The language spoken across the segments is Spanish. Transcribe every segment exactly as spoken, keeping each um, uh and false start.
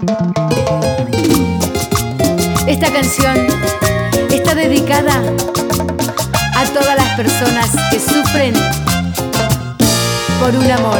Esta canción está dedicada a todas las personas que sufren por un amor.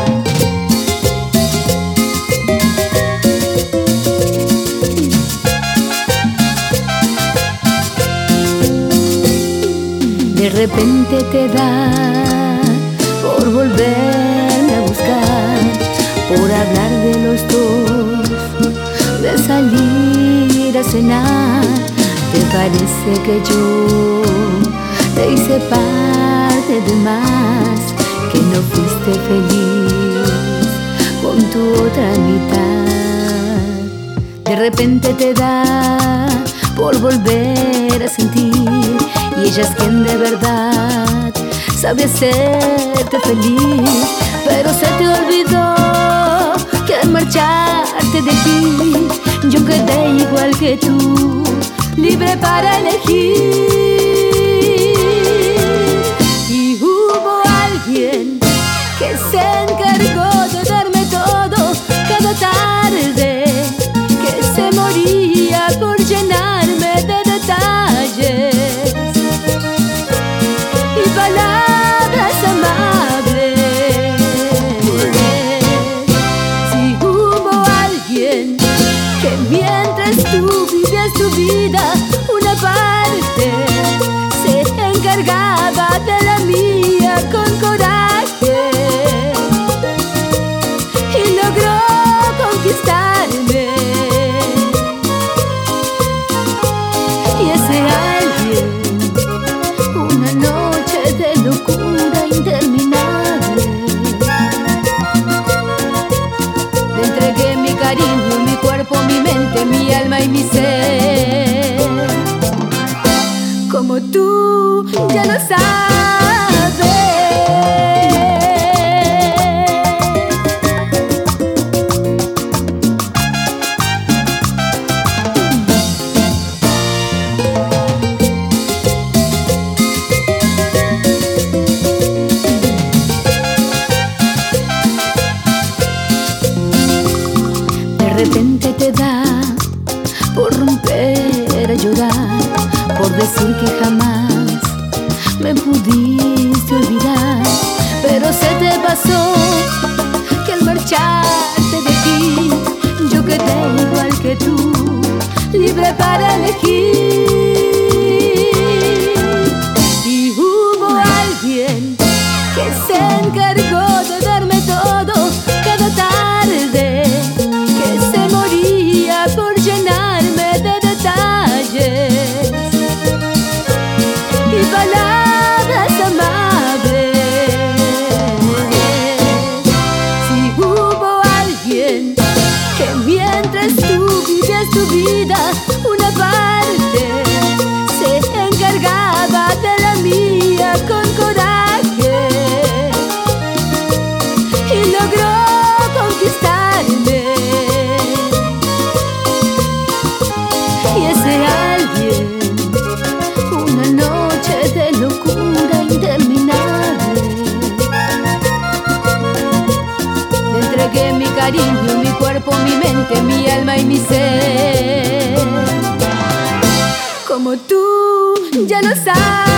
De repente te da por volverme a buscar, por hablar de los dos, de salir a cenar. ¿Te parece que yo te hice parte de más? Que no fuiste feliz con tu otra mitad. De repente te da por volver a sentir, y ella es quien de verdad sabe hacerte feliz. Pero se te olvidó que al marcharte de aquí yo quedé igual que tú, libre para elegir. Y hubo alguien que se encargó de darme todo cada tarde, que se moría por llenarme de detalles y palabras amables. Si hubo alguien que mientras tú vivías tu vida, una parte se encargaba de la mía con coraje y logró conquistarme. Y ese alguien, una noche de locura interminable, le entregué mi cariño, mi cuerpo, mi mente, mi alma y mi ser. Como tú ya lo sabes. De repente te da por romper a llorar, por decir que jamás me pudiste olvidar. Pero se te pasó que al marcharte de aquí yo quedé igual que tú, libre para elegir. Y hubo alguien que se encargó de darme todo cada tarde, que se moría por llenarme de detalles y palabras amables. Si hubo alguien que mientras tú vivías tu vida, una parte se encargaba de la mía con coraje y logró conquistarme. Y ese alguien, una noche de locura interminable, le entregué mi cariño, mi cuerpo, mi mente, mi alma y mi ser. Como tú ya lo sabes.